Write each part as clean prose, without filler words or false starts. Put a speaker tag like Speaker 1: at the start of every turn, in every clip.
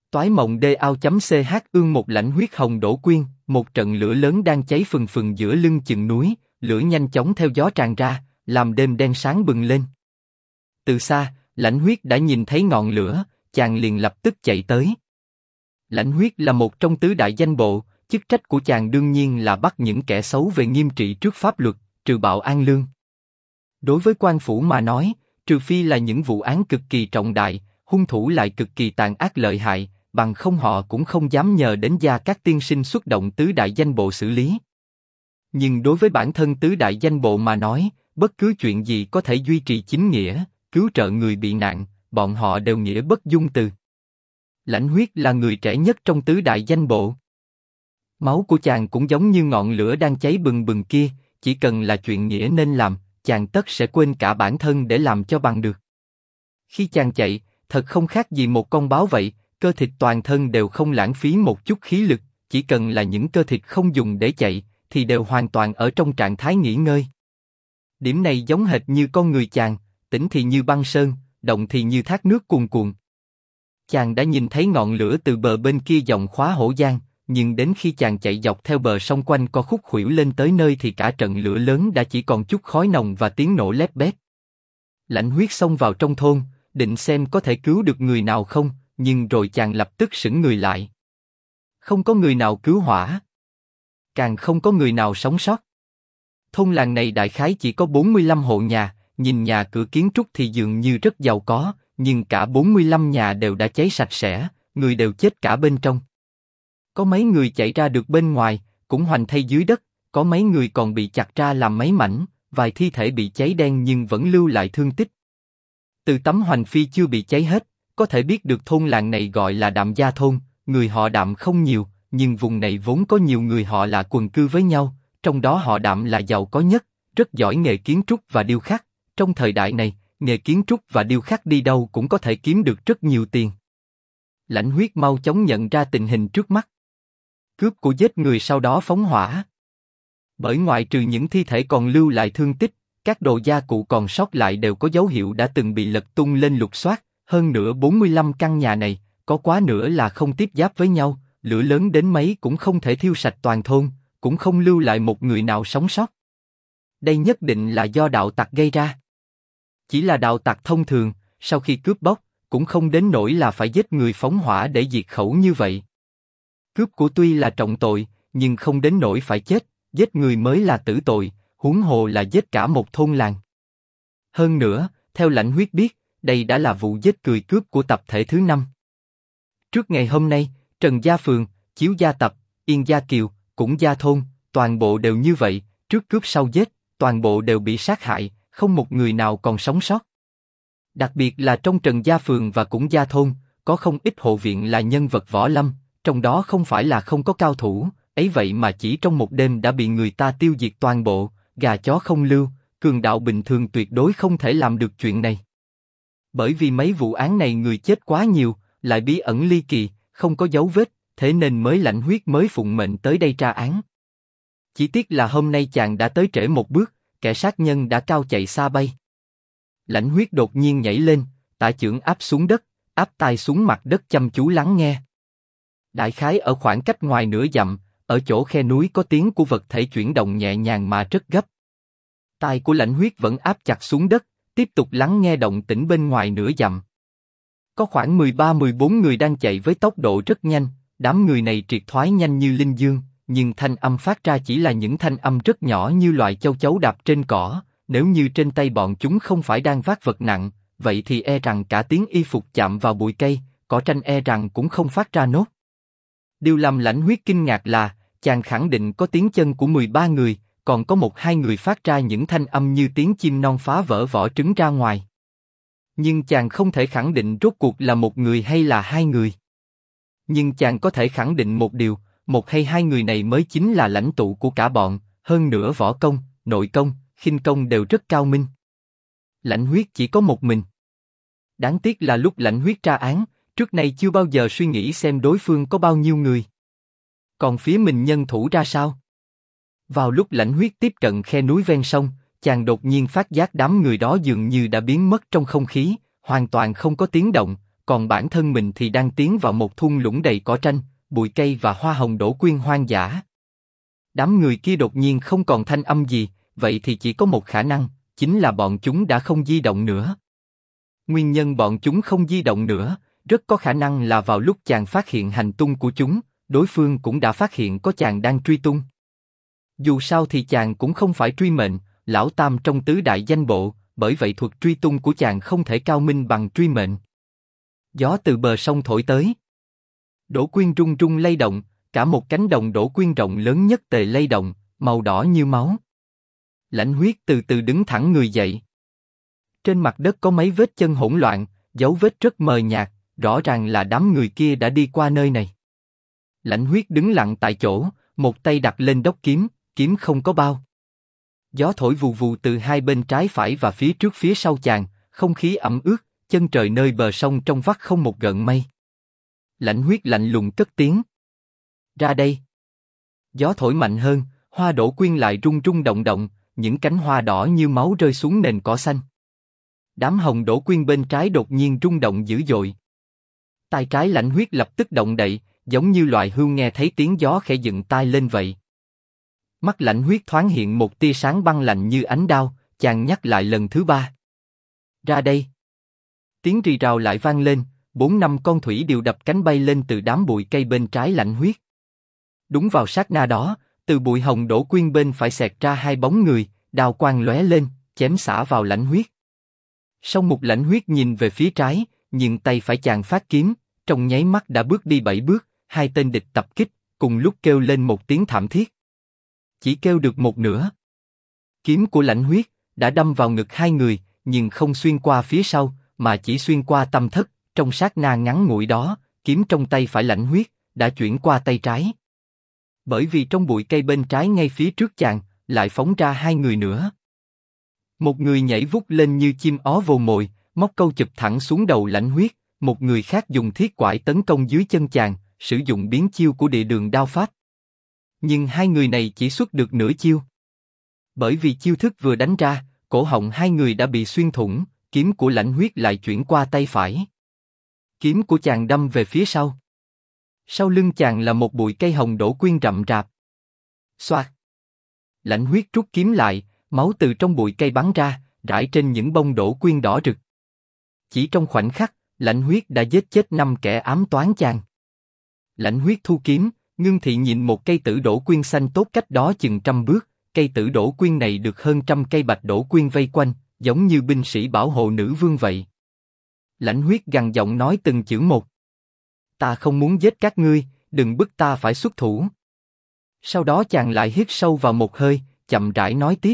Speaker 1: Toái mộng DAO.ch ương một lãnh huyết hồng đổ quyên, một trận lửa lớn đang cháy phừng phừng giữa lưng chừng núi, lửa nhanh chóng theo gió tràn ra, làm đêm đen sáng bừng lên. Từ xa, lãnh huyết đã nhìn thấy ngọn lửa, chàng liền lập tức chạy tới. Lãnh huyết là một trong tứ đại danh bộ, chức trách của chàng đương nhiên là bắt những kẻ xấu về nghiêm trị trước pháp luật, trừ bạo an lương. Đối với quan phủ mà nói, trừ phi là những vụ án cực kỳ trọng đại, hung thủ lại cực kỳ tàn ác lợi hại, bằng không họ cũng không dám nhờ đến Gia Cát tiên sinh xuất động tứ đại danh bộ xử lý. Nhưng đối với bản thân tứ đại danh bộ mà nói, bất cứ chuyện gì có thể duy trì chính nghĩa, cứu trợ người bị nạn, bọn họ đều nghĩa bất dung từ. Lãnh huyết là người trẻ nhất trong tứ đại danh bộ. Máu của chàng cũng giống như ngọn lửa đang cháy bừng bừng kia, chỉ cần là chuyện nghĩa nên làm, chàng tất sẽ quên cả bản thân để làm cho bằng được. Khi chàng chạy, thật không khác gì một con báo vậy, cơ thịt toàn thân đều không lãng phí một chút khí lực, chỉ cần là những cơ thịt không dùng để chạy, thì đều hoàn toàn ở trong trạng thái nghỉ ngơi. Điểm này giống hệt như con người chàng, tĩnh thì như băng sơn, động thì như thác nước cuồn cuộn. Chàng đã nhìn thấy ngọn lửa từ bờ bên kia dòng Khóa Hổ Giang, nhưng đến khi chàng chạy dọc theo bờ sông quanh co khúc khuỷu lên tới nơi thì cả trận lửa lớn đã chỉ còn chút khói nồng và tiếng nổ lép bép. Lãnh huyết xông vào trong thôn, định xem có thể cứu được người nào không, nhưng rồi chàng lập tức sững người lại. Không có người nào cứu hỏa, càng không có người nào sống sót. Thôn làng này đại khái chỉ có 45 hộ nhà, nhìn nhà cửa kiến trúc thì dường như rất giàu có, nhưng cả 45 nhà đều đã cháy sạch sẽ, người đều chết cả bên trong. Có mấy người chạy ra được bên ngoài, cũng hoành thây dưới đất, có mấy người còn bị chặt ra làm mấy mảnh, vài thi thể bị cháy đen nhưng vẫn lưu lại thương tích. Từ tấm hoành phi chưa bị cháy hết, có thể biết được thôn làng này gọi là Đạm Gia thôn, người họ Đạm không nhiều, nhưng vùng này vốn có nhiều người họ là quần cư với nhau, trong đó họ Đạm là giàu có nhất, rất giỏi nghề kiến trúc và điêu khắc. Trong thời đại này, nghề kiến trúc và điêu khắc đi đâu cũng có thể kiếm được rất nhiều tiền. Lãnh huyết mau chóng nhận ra tình hình trước mắt. Cướp của giết người sau đó phóng hỏa. Bởi ngoại trừ những thi thể còn lưu lại thương tích, các đồ gia cụ còn sót lại đều có dấu hiệu đã từng bị lật tung lên lục soát. Hơn nữa 45 căn nhà này, có quá nữa là không tiếp giáp với nhau, lửa lớn đến mấy cũng không thể thiêu sạch toàn thôn, cũng không lưu lại một người nào sống sót. Đây nhất định là do đạo tặc gây ra. Chỉ là đạo tặc thông thường, sau khi cướp bóc, cũng không đến nỗi là phải giết người phóng hỏa để diệt khẩu như vậy. Cướp của tuy là trọng tội, nhưng không đến nỗi phải chết, giết người mới là tử tội, huống hồ là giết cả một thôn làng. Hơn nữa, theo lãnh huyết biết, đây đã là vụ giết người cướp của tập thể thứ 5. Trước ngày hôm nay, Trần Gia Phường, Chiếu Gia Tập, Yên Gia Kiều, Cũng Gia Thôn, toàn bộ đều như vậy, trước cướp sau giết, toàn bộ đều bị sát hại, không một người nào còn sống sót. Đặc biệt là trong Trần Gia Phường và Cũng Gia Thôn, có không ít hộ viện là nhân vật võ lâm, trong đó không phải là không có cao thủ, ấy vậy mà chỉ trong một đêm đã bị người ta tiêu diệt toàn bộ, gà chó không lưu, cường đạo bình thường tuyệt đối không thể làm được chuyện này. Bởi vì mấy vụ án này người chết quá nhiều, lại bí ẩn ly kỳ, không có dấu vết, thế nên mới lãnh huyết mới phụng mệnh tới đây tra án. Chỉ tiếc là hôm nay chàng đã tới trễ một bước, kẻ sát nhân đã cao chạy xa bay. Lãnh huyết đột nhiên nhảy lên, tả chưởng áp xuống đất, áp tai xuống mặt đất chăm chú lắng nghe. Đại khái ở khoảng cách ngoài nửa dặm, ở chỗ khe núi có tiếng của vật thể chuyển động nhẹ nhàng mà rất gấp. Tai của lãnh huyết vẫn áp chặt xuống đất, tiếp tục lắng nghe động tĩnh bên ngoài nửa dặm. Có khoảng 13-14 người đang chạy với tốc độ rất nhanh, đám người này triệt thoái nhanh như linh dương, nhưng thanh âm phát ra chỉ là những thanh âm rất nhỏ như loài châu chấu đạp trên cỏ. Nếu như trên tay bọn chúng không phải đang vác vật nặng, vậy thì e rằng cả tiếng y phục chạm vào bụi cây, cỏ tranh e rằng cũng không phát ra nốt. Điều làm lãnh huyết kinh ngạc là, chàng khẳng định có tiếng chân của 13 người, còn có 1-2 người phát ra những thanh âm như tiếng chim non phá vỡ vỏ trứng ra ngoài. Nhưng chàng không thể khẳng định rốt cuộc là một người hay là 2 người. Nhưng chàng có thể khẳng định một điều, 1 hay 2 người này mới chính là lãnh tụ của cả bọn, hơn nữa võ công, nội công, khinh công đều rất cao minh. Lãnh huyết chỉ có một mình. Đáng tiếc là lúc lãnh huyết tra án, trước nay chưa bao giờ suy nghĩ xem đối phương có bao nhiêu người. Còn phía mình nhân thủ ra sao? Vào lúc lãnh huyết tiếp cận khe núi ven sông, chàng đột nhiên phát giác đám người đó dường như đã biến mất trong không khí, hoàn toàn không có tiếng động, còn bản thân mình thì đang tiến vào một thung lũng đầy cỏ tranh, bụi cây và hoa hồng đỗ quyên hoang dã. Đám người kia đột nhiên không còn thanh âm gì, vậy thì chỉ có một khả năng, chính là bọn chúng đã không di động nữa. Nguyên nhân bọn chúng không di động nữa, rất có khả năng là vào lúc chàng phát hiện hành tung của chúng, đối phương cũng đã phát hiện có chàng đang truy tung. Dù sao thì chàng cũng không phải truy mệnh, lão tam trong tứ đại danh bộ, bởi vậy thuật truy tung của chàng không thể cao minh bằng truy mệnh. Gió từ bờ sông thổi tới. Đỗ quyên rung rung lay động, cả một cánh đồng đỗ quyên rộng lớn nhất tề lay động, màu đỏ như máu. Lãnh Huyết từ từ đứng thẳng người dậy. Trên mặt đất có mấy vết chân hỗn loạn, dấu vết rất mờ nhạt, rõ ràng là đám người kia đã đi qua nơi này. Lãnh Huyết đứng lặng tại chỗ, một tay đặt lên đốc kiếm, kiếm không có bao. Gió thổi vù vù từ hai bên trái phải và phía trước phía sau chàng, không khí ẩm ướt, chân trời nơi bờ sông trong vắt không một gợn mây. Lãnh Huyết lạnh lùng cất tiếng. Ra đây. Gió thổi mạnh hơn, hoa đỗ quyên lại rung rung động động, những cánh hoa đỏ như máu rơi xuống nền cỏ xanh. Đám hồng đỗ quyên bên trái đột nhiên rung động dữ dội. Tai trái Lãnh Huyết lập tức động đậy, giống như loài hươu nghe thấy tiếng gió khẽ dựng tai lên vậy. Mắt Lãnh Huyết thoáng hiện một tia sáng băng lạnh như ánh đao, chàng nhắc lại lần thứ ba. Ra đây. Tiếng rì rào lại vang lên, 4-5 con thủy điệu đập cánh bay lên từ đám bụi cây bên trái Lãnh Huyết. Đúng vào sát na đó, từ bụi hồng đỗ quyên bên phải xẹt ra hai bóng người, đao quang lóe lên, chém xả vào Lãnh Huyết. Song Mục Lãnh Huyết nhìn về phía trái, nhưng tay phải chàng phát kiếm, trong nháy mắt đã bước đi 7 bước, hai tên địch tập kích, cùng lúc kêu lên một tiếng thảm thiết. Chỉ kêu được một nửa. Kiếm của Lãnh Huyết đã đâm vào ngực hai người, nhưng không xuyên qua phía sau, mà chỉ xuyên qua tâm thất. Trong sát na ngắn ngủi đó, kiếm trong tay phải Lãnh Huyết đã chuyển qua tay trái. Bởi vì trong bụi cây bên trái ngay phía trước chàng lại phóng ra hai người nữa. Một người nhảy vút lên như chim ó vồ mồi, móc câu chụp thẳng xuống đầu Lãnh Huyết. Một người khác dùng thiết quải tấn công dưới chân chàng, sử dụng biến chiêu của địa đường đao pháp. Nhưng hai người này chỉ xuất được nửa chiêu. Bởi vì chiêu thức vừa đánh ra, cổ họng hai người đã bị xuyên thủng, kiếm của Lãnh Huyết lại chuyển qua tay phải. Kiếm của chàng đâm về phía sau. Sau lưng chàng là một bụi cây hồng đỗ quyên rậm rạp. Xoạt. Lãnh Huyết rút kiếm lại, máu từ trong bụi cây bắn ra, rải trên những bông đỗ quyên đỏ rực. Chỉ trong khoảnh khắc, Lãnh Huyết đã giết chết 5 kẻ ám toán chàng. Lãnh Huyết thu kiếm, ngưng thị nhìn một cây tử đỗ quyên xanh tốt cách đó chừng 100 bước. Cây tử đỗ quyên này được hơn 100 cây bạch đỗ quyên vây quanh, giống như binh sĩ bảo hộ nữ vương vậy. Lãnh Huyết gằn giọng nói từng chữ một. Ta không muốn giết các ngươi, đừng bức ta phải xuất thủ. Sau đó chàng lại hít sâu vào một hơi, chậm rãi nói tiếp.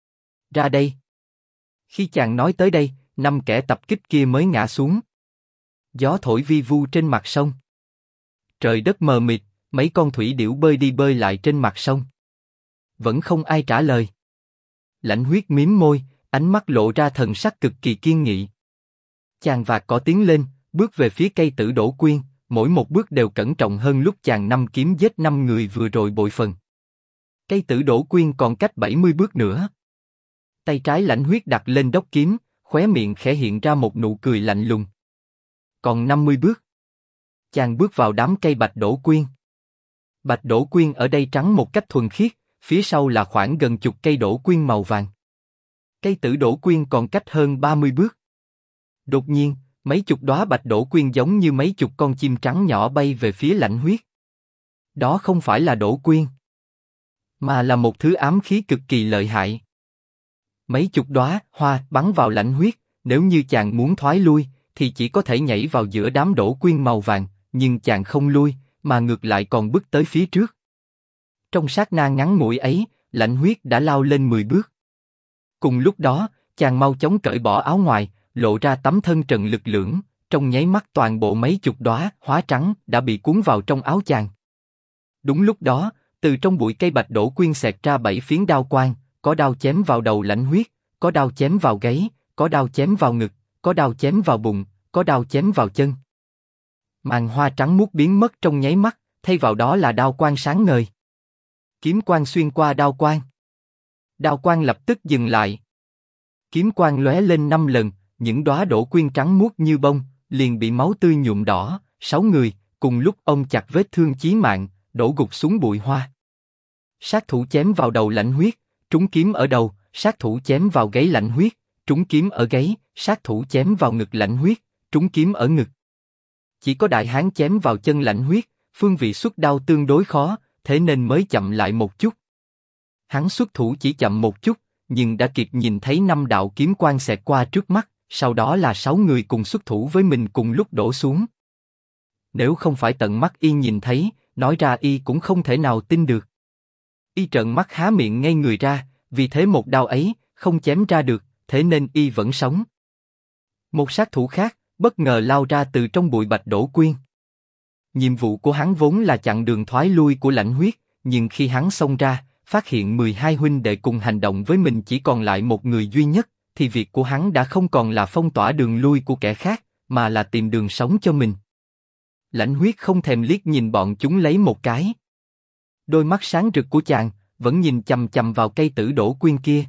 Speaker 1: Ra đây. Khi chàng nói tới đây, 5 kẻ tập kích kia mới ngã xuống. Gió thổi vi vu trên mặt sông. Trời đất mờ mịt, mấy con thủy điểu bơi đi bơi lại trên mặt sông. Vẫn không ai trả lời. Lãnh Huyết mím môi, ánh mắt lộ ra thần sắc cực kỳ kiên nghị. Chàng vạt cỏ tiến lên, bước về phía cây tử đỗ quyên, mỗi một bước đều cẩn trọng hơn lúc chàng 5 kiếm giết 5 người vừa rồi bội phần. Cây tử đỗ quyên còn cách 70 bước nữa. Tay trái Lãnh Huyết đặt lên đốc kiếm, khóe miệng khẽ hiện ra một nụ cười lạnh lùng. Còn 50 bước. Chàng bước vào đám cây bạch đỗ quyên. Bạch đỗ quyên ở đây trắng một cách thuần khiết, phía sau là khoảng gần chục cây đỗ quyên màu vàng. Cây tử đỗ quyên còn cách hơn 30 bước. Đột nhiên, mấy chục đóa bạch đỗ quyên giống như mấy chục con chim trắng nhỏ bay về phía Lãnh Huyết. Đó không phải là đỗ quyên, mà là một thứ ám khí cực kỳ lợi hại. Mấy chục đóa hoa bắn vào Lãnh Huyết, nếu như chàng muốn thoái lui, thì chỉ có thể nhảy vào giữa đám đỗ quyên màu vàng, nhưng chàng không lui, mà ngược lại còn bước tới phía trước. Trong sát na ngắn ngủi ấy, Lãnh Huyết đã lao lên 10 bước. Cùng lúc đó, chàng mau chóng cởi bỏ áo ngoài, lộ ra tấm thân trần lực lưỡng, trong nháy mắt toàn bộ mấy chục đóa hoa trắng đã bị cuốn vào trong áo chàng. Đúng lúc đó, từ trong bụi cây bạch đỗ quyên xẹt ra 7 phiến đao quang, có đao chém vào đầu Lãnh Huyết, có đao chém vào gáy, có đao chém vào ngực, có đao chém vào bụng, có đao chém vào chân. Màn hoa trắng muốt biến mất trong nháy mắt, thay vào đó là đao quang sáng ngời. Kiếm quang xuyên qua đao quang. Đao quang lập tức dừng lại. Kiếm quang lóe lên 5 lần, những đóa đỗ quyên trắng muốt như bông, liền bị máu tươi nhuộm đỏ, 6 người, cùng lúc ông chặt vết thương chí mạng, đổ gục xuống bụi hoa. Sát thủ chém vào đầu Lãnh Huyết, trúng kiếm ở đầu, sát thủ chém vào gáy Lãnh Huyết, trúng kiếm ở gáy, sát thủ chém vào ngực Lãnh Huyết, trúng kiếm ở ngực. Chỉ có đại hán chém vào chân Lãnh Huyết, phương vị xuất đao tương đối khó, thế nên mới chậm lại một chút. Hắn xuất thủ chỉ chậm một chút, nhưng đã kịp nhìn thấy 5 đạo kiếm quang xẹt qua trước mắt, sau đó là 6 người cùng xuất thủ với mình cùng lúc đổ xuống. Nếu không phải tận mắt y nhìn thấy, nói ra y cũng không thể nào tin được. Y trợn mắt há miệng ngây người ra, vì thế một đao ấy không chém ra được, thế nên y vẫn sống. Một sát thủ khác bất ngờ lao ra từ trong bụi Bạch Đổ Quyên. Nhiệm vụ của hắn vốn là chặn đường thoái lui của Lãnh Huyết, nhưng khi hắn xông ra, phát hiện 12 huynh đệ cùng hành động với mình chỉ còn lại một người duy nhất, thì việc của hắn đã không còn là phong tỏa đường lui của kẻ khác, mà là tìm đường sống cho mình. Lãnh Huyết không thèm liếc nhìn bọn chúng lấy một cái. Đôi mắt sáng rực của chàng vẫn nhìn chằm chằm vào cây Tử Đổ Quyên kia.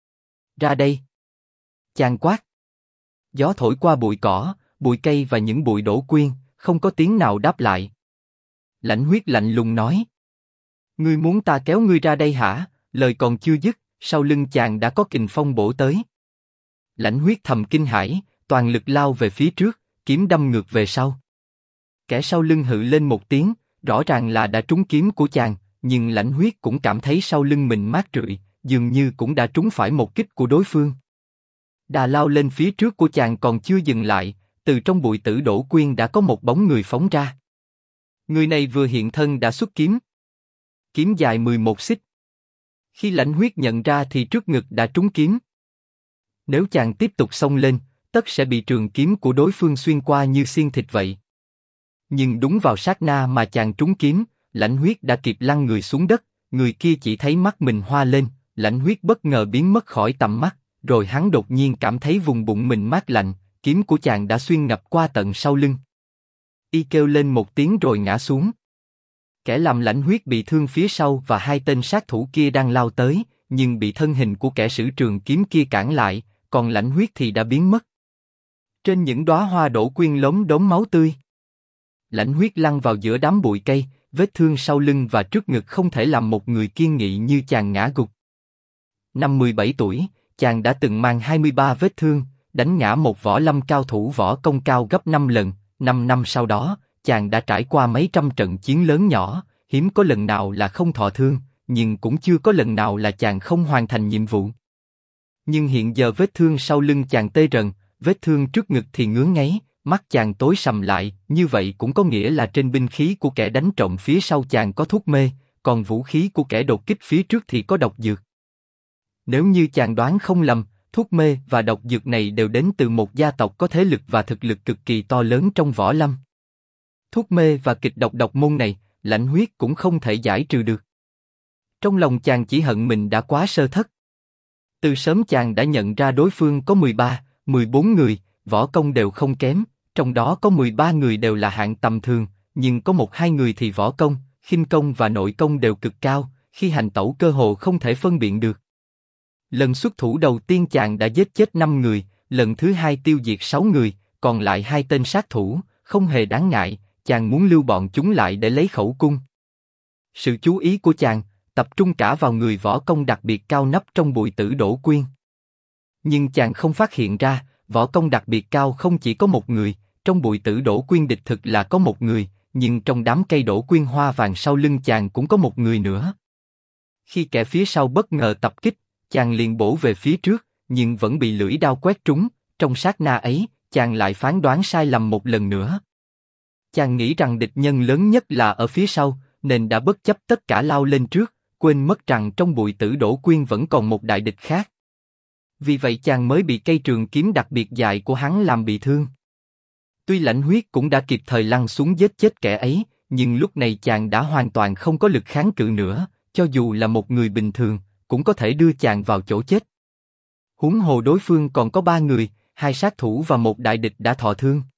Speaker 1: Ra đây! Chàng quát. Gió thổi qua bụi cỏ, bụi cây và những bụi đổ quyên, không có tiếng nào đáp lại. Lãnh Huyết lạnh lùng nói. Ngươi muốn ta kéo ngươi ra đây hả? Lời còn chưa dứt, sau lưng chàng đã có kình phong bổ tới. Lãnh Huyết thầm kinh hãi, toàn lực lao về phía trước, kiếm đâm ngược về sau. Kẻ sau lưng hự lên một tiếng, rõ ràng là đã trúng kiếm của chàng, nhưng Lãnh Huyết cũng cảm thấy sau lưng mình mát rượi, dường như cũng đã trúng phải một kích của đối phương. Đà lao lên phía trước của chàng còn chưa dừng lại, từ trong bụi Tử Đổ Quyên đã có một bóng người phóng ra. Người này vừa hiện thân đã xuất kiếm. Kiếm dài 11 xích. Khi Lãnh Huyết nhận ra thì trước ngực đã trúng kiếm. Nếu chàng tiếp tục xông lên, tất sẽ bị trường kiếm của đối phương xuyên qua như xiên thịt vậy. Nhưng đúng vào sát na mà chàng trúng kiếm, Lãnh Huyết đã kịp lăn người xuống đất, người kia chỉ thấy mắt mình hoa lên, Lãnh Huyết bất ngờ biến mất khỏi tầm mắt, rồi hắn đột nhiên cảm thấy vùng bụng mình mát lạnh, kiếm của chàng đã xuyên ngập qua tận sau lưng. Y kêu lên một tiếng rồi ngã xuống. Kẻ làm Lãnh Huyết bị thương phía sau và 2 tên sát thủ kia đang lao tới, nhưng bị thân hình của kẻ sử trường kiếm kia cản lại, còn Lãnh Huyết thì đã biến mất. Trên những đóa hoa đổ quyên lốm đốm máu tươi. Lãnh Huyết lăn vào giữa đám bụi cây, vết thương sau lưng và trước ngực không thể làm một người kiên nghị như chàng ngã gục. Năm 17 tuổi, chàng đã từng mang 23 vết thương, đánh ngã một võ lâm cao thủ võ công cao gấp 5 lần. 5 năm sau đó, chàng đã trải qua mấy trăm trận chiến lớn nhỏ, hiếm có lần nào là không thọ thương, nhưng cũng chưa có lần nào là chàng không hoàn thành nhiệm vụ. Nhưng hiện giờ vết thương sau lưng chàng tê rần, vết thương trước ngực thì ngứa ngáy, mắt chàng tối sầm lại, như vậy cũng có nghĩa là trên binh khí của kẻ đánh trộm phía sau chàng có thuốc mê, còn vũ khí của kẻ đột kích phía trước thì có độc dược. Nếu như chàng đoán không lầm, thuốc mê và độc dược này đều đến từ một gia tộc có thế lực và thực lực cực kỳ to lớn trong võ lâm. Thuốc mê và kịch độc môn này, Lãnh Huyết cũng không thể giải trừ được. Trong lòng chàng chỉ hận mình đã quá sơ thất. Từ sớm chàng đã nhận ra đối phương có 13, 14 người, võ công đều không kém, trong đó có 13 người đều là hạng tầm thường, nhưng có 1-2 người thì võ công, khinh công và nội công đều cực cao, khi hành tẩu cơ hồ không thể phân biệt được. Lần xuất thủ đầu tiên chàng đã giết chết 5 người, lần thứ 2 tiêu diệt 6 người, còn lại 2 tên sát thủ, không hề đáng ngại, chàng muốn lưu bọn chúng lại để lấy khẩu cung. Sự chú ý của chàng tập trung cả vào người võ công đặc biệt cao nấp trong bụi Tử Đổ Quyên. Nhưng chàng không phát hiện ra, võ công đặc biệt cao không chỉ có một người, trong bụi Tử Đổ Quyên đích thực là có một người, nhưng trong đám cây đổ quyên hoa vàng sau lưng chàng cũng có một người nữa. Khi kẻ phía sau bất ngờ tập kích, chàng liền bổ về phía trước, nhưng vẫn bị lưỡi đao quét trúng, trong sát na ấy, chàng lại phán đoán sai lầm một lần nữa. Chàng nghĩ rằng địch nhân lớn nhất là ở phía sau, nên đã bất chấp tất cả lao lên trước, quên mất rằng trong bụi Tử Đổ Quyên vẫn còn một đại địch khác. Vì vậy chàng mới bị cây trường kiếm đặc biệt dài của hắn làm bị thương. Tuy Lãnh Huyết cũng đã kịp thời lăn xuống giết chết kẻ ấy, nhưng lúc này chàng đã hoàn toàn không có lực kháng cự nữa, cho dù là một người bình thường, cũng có thể đưa chàng vào chỗ chết. Huống hồ đối phương còn có 3 người, 2 sát thủ và một đại địch đã thọ thương.